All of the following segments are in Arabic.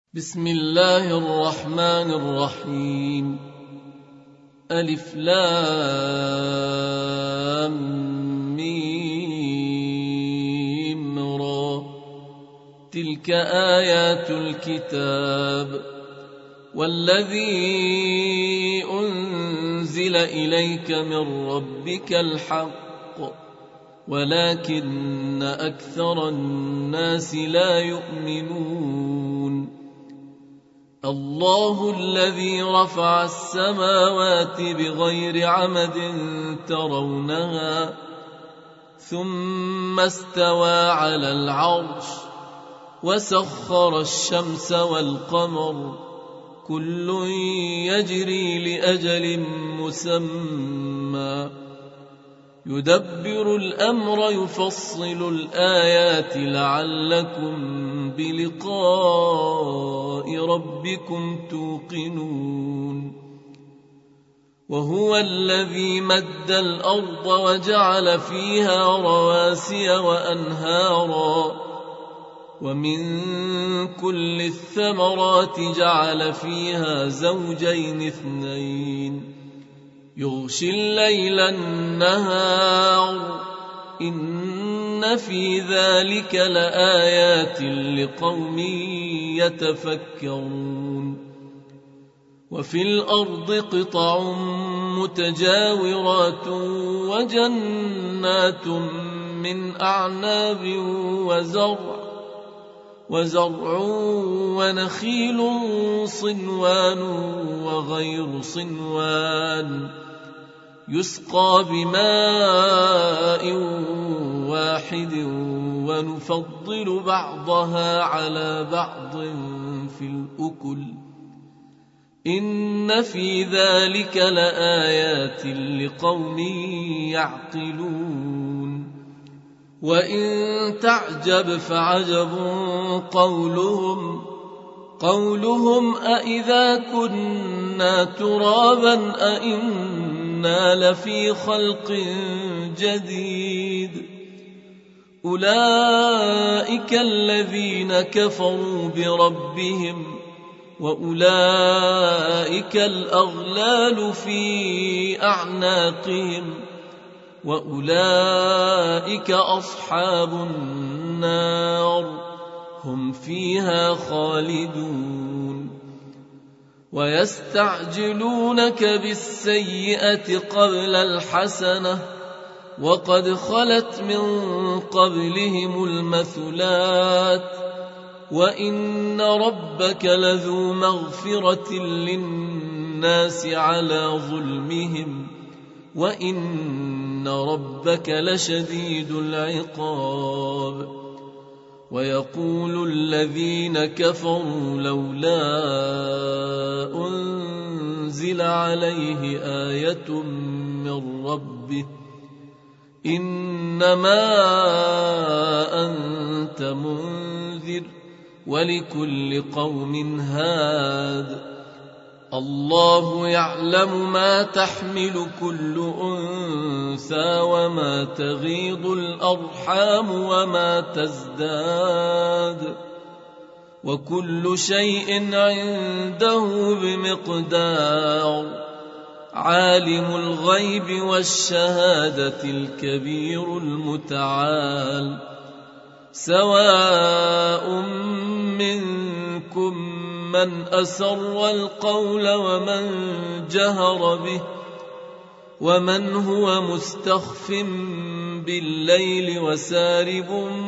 بسم الله الرحمن الرحيم. ألف لام ميم را. تلك آيات الكتاب والذي أنزل إليك من ربك الحق ولكن أكثر الناس لا يؤمنون. الله الذي رفع السماوات بغير عمد ترونها ثم استوى على العرش وسخر الشمس والقمر كل يجري لأجل مسمى يدبر الأمر يفصل الآيات لعلكم بلقاء ربكم توقنون. وهو الذي مد الأرض وجعل فيها رواسي وأنهارا ومن كل الثمرات جعل فيها زوجين اثنين يغشي الليل النهار إن في ذلك لآيات لقوم يتفكرون. وفي الأرض قطع متجاورات وجنات من أعناب وزرع ونخيل صنوان وغير صنوان يسقى بماء واحد ونفضل بعضها على بعض في الأكل إن في ذلك لآيات لقوم يعقلون. وإن تعجب فعجب قولهم أإذا كنا ترابا أإنا لفي خلق جديد أولئك الذين كفروا بربهم وأولئك الأغلال في أعناقهم وأولئك أصحاب النار هم فيها خالدون. ويستعجلونك بالسيئة قبل الحسنة وقد خلت من قبلهم المثلات وإن ربك لذو مغفرة للناس على ظلمهم وإن ربك لشديد العقاب. ويقول الذين كفروا لولا أنزل عليه آية من ربه إنما أنت منذر ولكل قوم هاد الله يعلم ما تحمل كل أنثى وما تغيض الأرحام وما تزداد وكل شيء عنده بمقدار. عالم الغيب والشهادة الكبير المتعال سواء منكم من أسر القول ومن جهر به ومن هو مستخف بالليل وسارب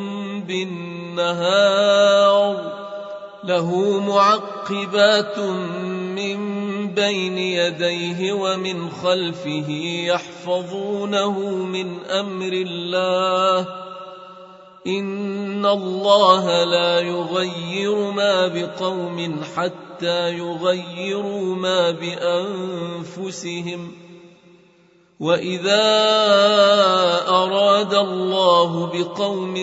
بالنهار له معقبات من بين يديه ومن خلفه يحفظونه من أمر الله إن الله لا يغير ما بقوم حتى يغيروا ما بأنفسهم وإذا أراد الله بقوم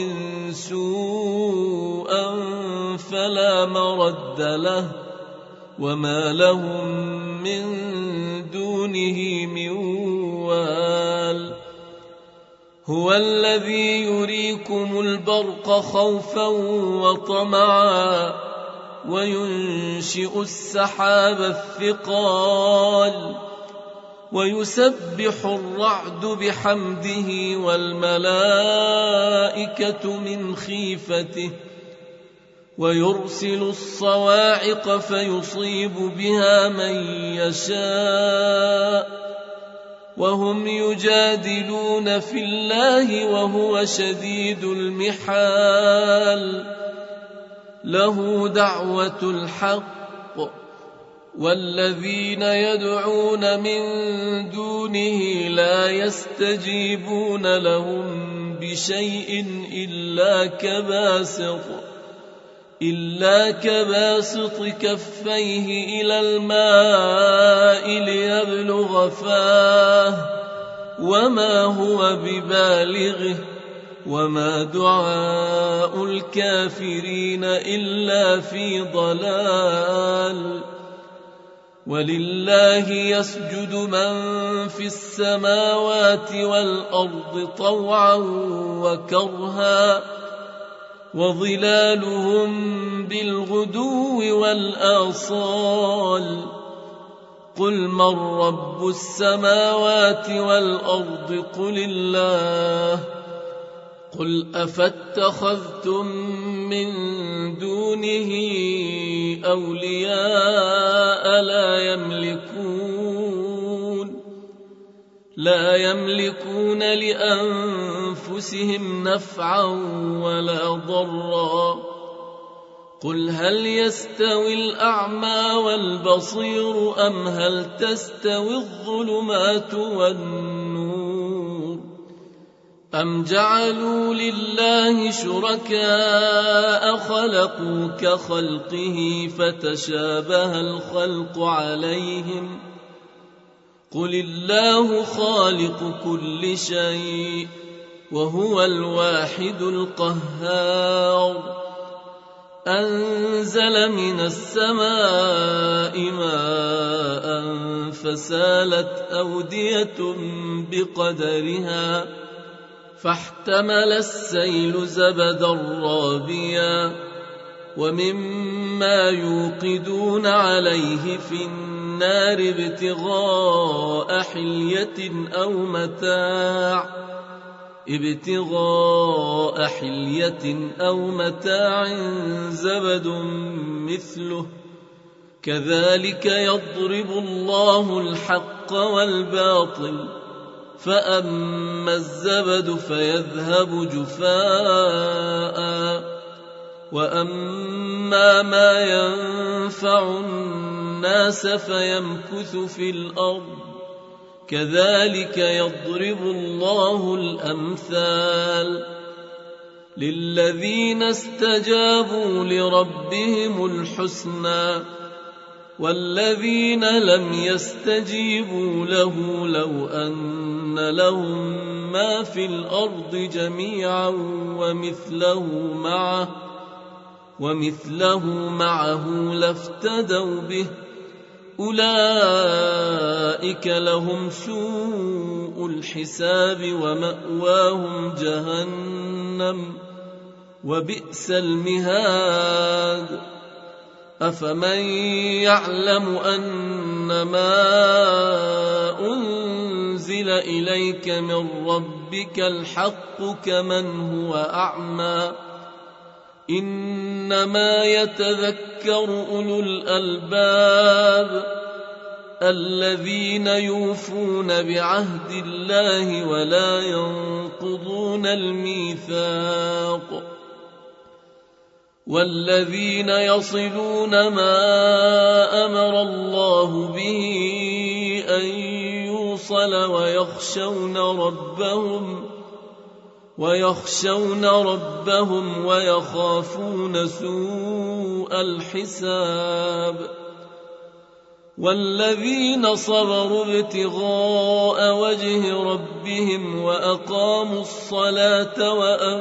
سوءا فلا مرد له وما لهم من دونه من وال. هو الذي يريكم البرق خوفا وطمعا وينشئ السحاب الثقال ويسبح الرعد بحمده والملائكة من خيفته ويرسل الصواعق فيصيب بها من يشاء وهم يجادلون في الله وهو شديد المحال له دعوة الحق والذين يدعون من دونه لا يستجيبون لهم بشيء إلا كباسط كفيه إلى الماء ليبلغ فاه وما هو ببالغه وما دعاء الكافرين إلا في ضلال ولله يسجد من في السماوات والأرض طوعا وكرها وظلالهم بالغدو والآصال قل من رب السماوات والأرض قل الله قل أفاتخذتم من دونه أولياء لا يملكون لأنفسهم نفعا ولا ضرا قل هل يستوي الأعمى والبصير أم هل تستوي الظلمات والنور أم جعلوا لله شركاء خلقوا كخلقه فتشابه الخلق عليهم قل الله خالق كل شيء وهو الواحد القهار أنزل من السماء ماء فسالت أودية بقدرها فاحتمل السيل زبدا رابيا ومما يوقدون عليه في النار ابتغاء حلية أو متاع زبد مثله كذلك يضرب الله الحق والباطل فأما الزبد فيذهب جفاء وأما ما ينفع الناس فيمكث في الأرض كذلك يضرب الله الأمثال للذين استجابوا لربهم الحسنى والذين لم يستجيبوا له لو أن لهم ما في الأرض جميعا ومثله معه لافتدوا به أولئك لهم سوء الحساب ومأواهم جهنم وبئس المهاد أفمن يعلم أنما أنزل إليك من ربك الحق كمن هو أعمى إنما يتذكر أولو الألباب الذين يوفون بعهد الله ولا ينقضون الميثاق والذين يصلون ما أمر الله به أن يوصل ويخشون ربهم ويخافون سوء الحساب والذين صبروا ابتغاء وجه ربهم وأقاموا الصلاة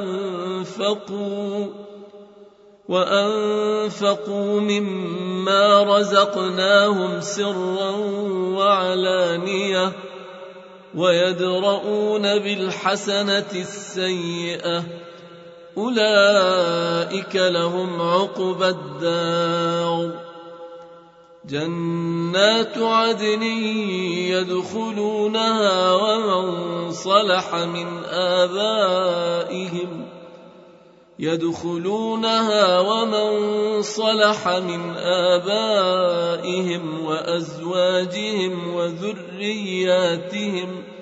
وأنفقوا مما رزقناهم سرا وعلانية ويدرؤون بالحسنة السيئة أولئك لهم عقبى الدار جنات عدن يدخلونها ومن صلح من آبائهم وأزواجهم وذرياتهم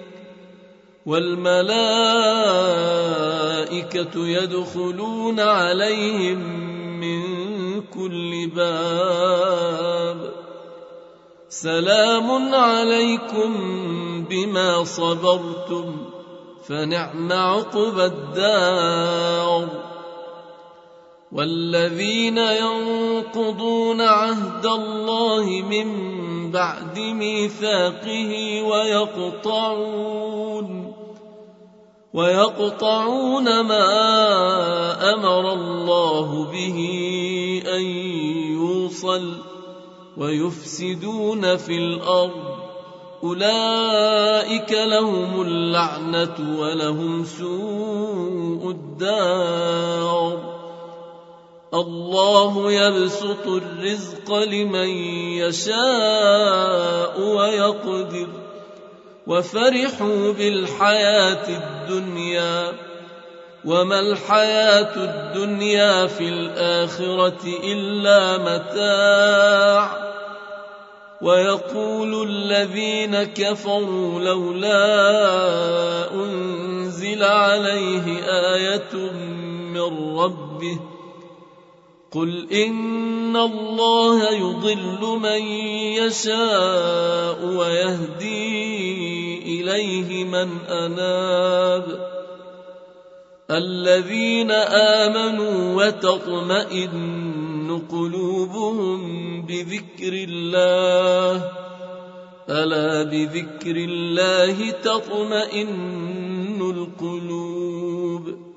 والملائكة يدخلون عليهم من كل باب سلام عليكم بما صبرتم فنعم عقبى الدار والذين ينقضون عهد الله من بعد ميثاقه ويقطعون ما أمر الله به أن يوصل ويفسدون في الأرض أولئك لهم اللعنة ولهم سوء الدار الله يبسط الرزق لمن يشاء ويقدر وفرحوا بالحياة الدنيا وما الحياة الدنيا في الآخرة إلا متاع ويقول الذين كفروا لولا أنزل عليه آية من ربه قل إن الله يضل من يشاء ويهدي إليه من أناب الذين آمنوا وتطمئن قلوبهم بذكر الله ألا بذكر الله تطمئن القلوب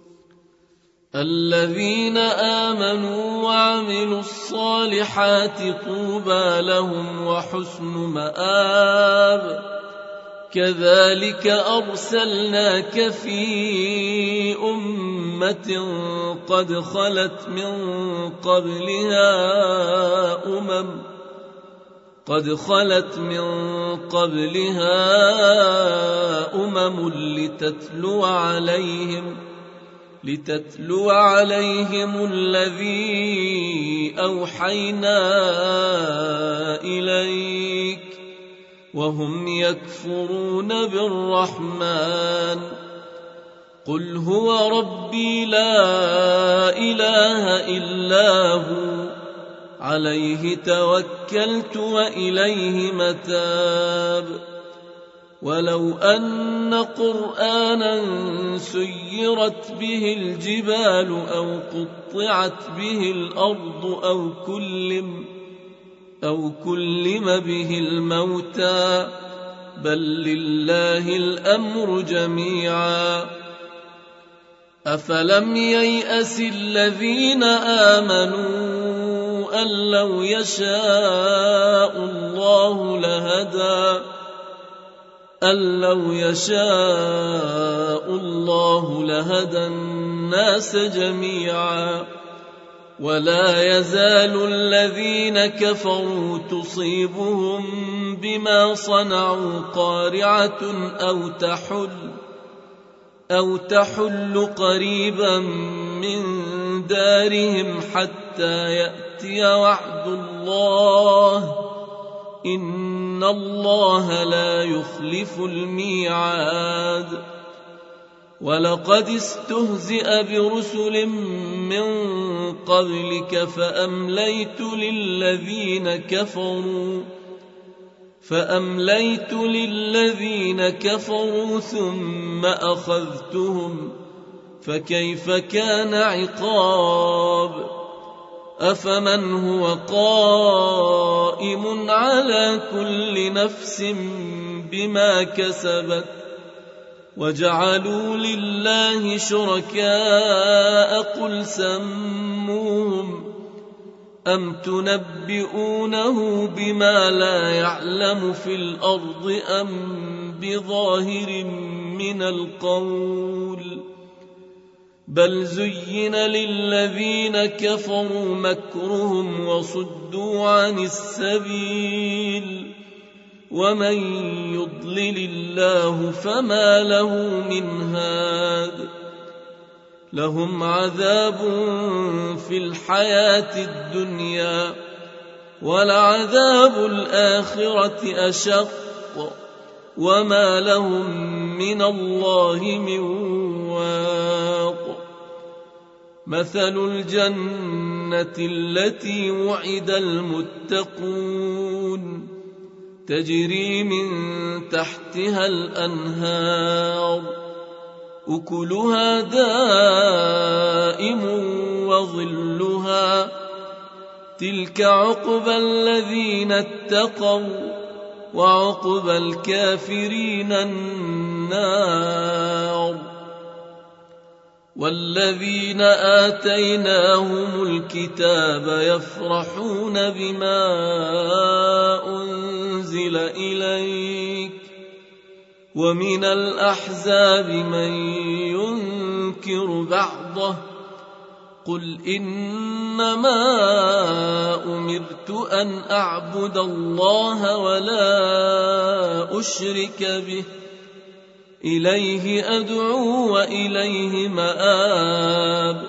الذين آمنوا وعملوا الصالحات طوبى لهم وحسن مآب كذلك أرسلناك في أمة قد خلت من قبلها أمم لتتلو عليهم الذي أوحينا إليك وهم يكفرون بالرحمن قل هو ربي لا إله إلا هو عليه توكلت وإليه متاب ولو أن قرآنا سيرت به الجبال أو قطعت به الأرض أو كلم به الموتى بل لله الأمر جميعا أفلم ييأس الذين آمنوا أن لو يشاء الله لهدى الناس جميعا ولا يزال الذين كفروا تصيبهم بما صنعوا قارعة أو تحل قريبا من دارهم حتى يأتي وعد الله إن الله لا يخلف الميعاد ولقد استهزئ برسل من قبلك فأمليت للذين كفروا ثم أخذتهم فكيف كان عقاب أفمن هو قائم على كل نفس بما كسبت وجعلوا لله شركاء قل سموهم أم تنبئونه بما لا يعلم في الأرض أم بظاهر من القول بل زين للذين كفروا مكرهم وصدوا عن السبيل ومن يضلل الله فما له من هاد لهم عذاب في الحياة الدنيا ولعذاب الآخرة أشق وما لهم من الله من واق مثل الجنة التي وعد المتقون تجري من تحتها الأنهار أكلها دائم وظلها تلك عقبى الذين اتقوا وعقبى الكافرين النار والذين آتيناهم الكتاب يفرحون بما أنزل إليك ومن الأحزاب من ينكر بعضه قل إنما أمرت أن أعبد الله ولا أشرك به إليه أدعو وإليه مآب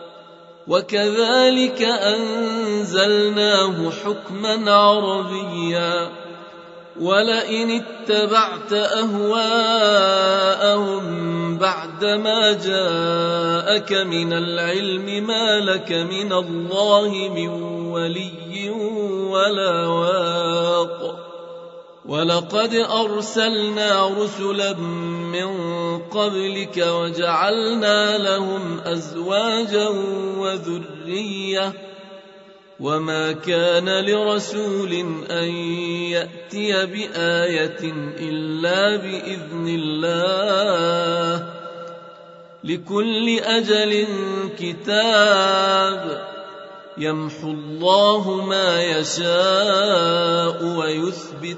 وكذلك أنزلناه حكما عربيا ولئن اتبعت أهواءهم بعدما جاءك من العلم ما لك من الله من ولي ولا واق ولقد أرسلنا رسلا من قبلك وجعلنا لهم أزواجا وذرية وما كان لرسول أن يأتي بآية إلا بإذن الله لكل أجل كتاب يمحو الله ما يشاء ويثبت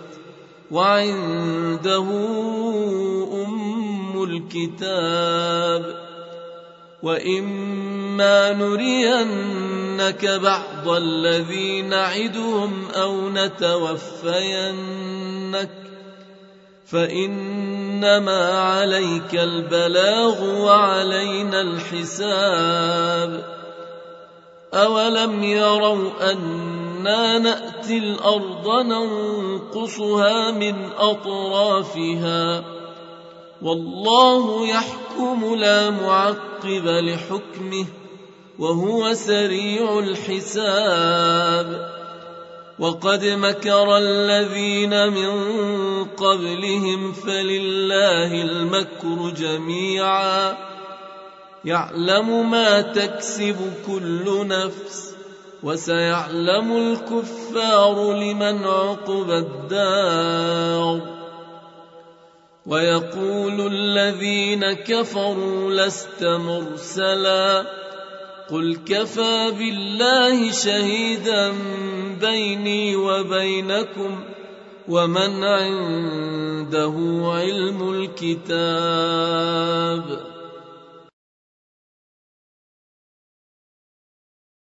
وعنده أم الكتاب وإما نرينك بعض الذي نعدهم أو نتوفينك فإنما عليك البلاغ وعلينا الحساب أولم يروا أنا نأتي الأرض ننقصها من أطرافها والله يحكم لا معقب لحكمه وهو سريع الحساب وقد مكر الذين من قبلهم فلله المكر جميعا يعلم ما تكسب كل نفس وسيعلم الكفار لمن عقبى الدار ويقول الذين كفروا لست مرسلا قل كفى بالله شهيدا بيني وبينكم ومن عنده علم الكتاب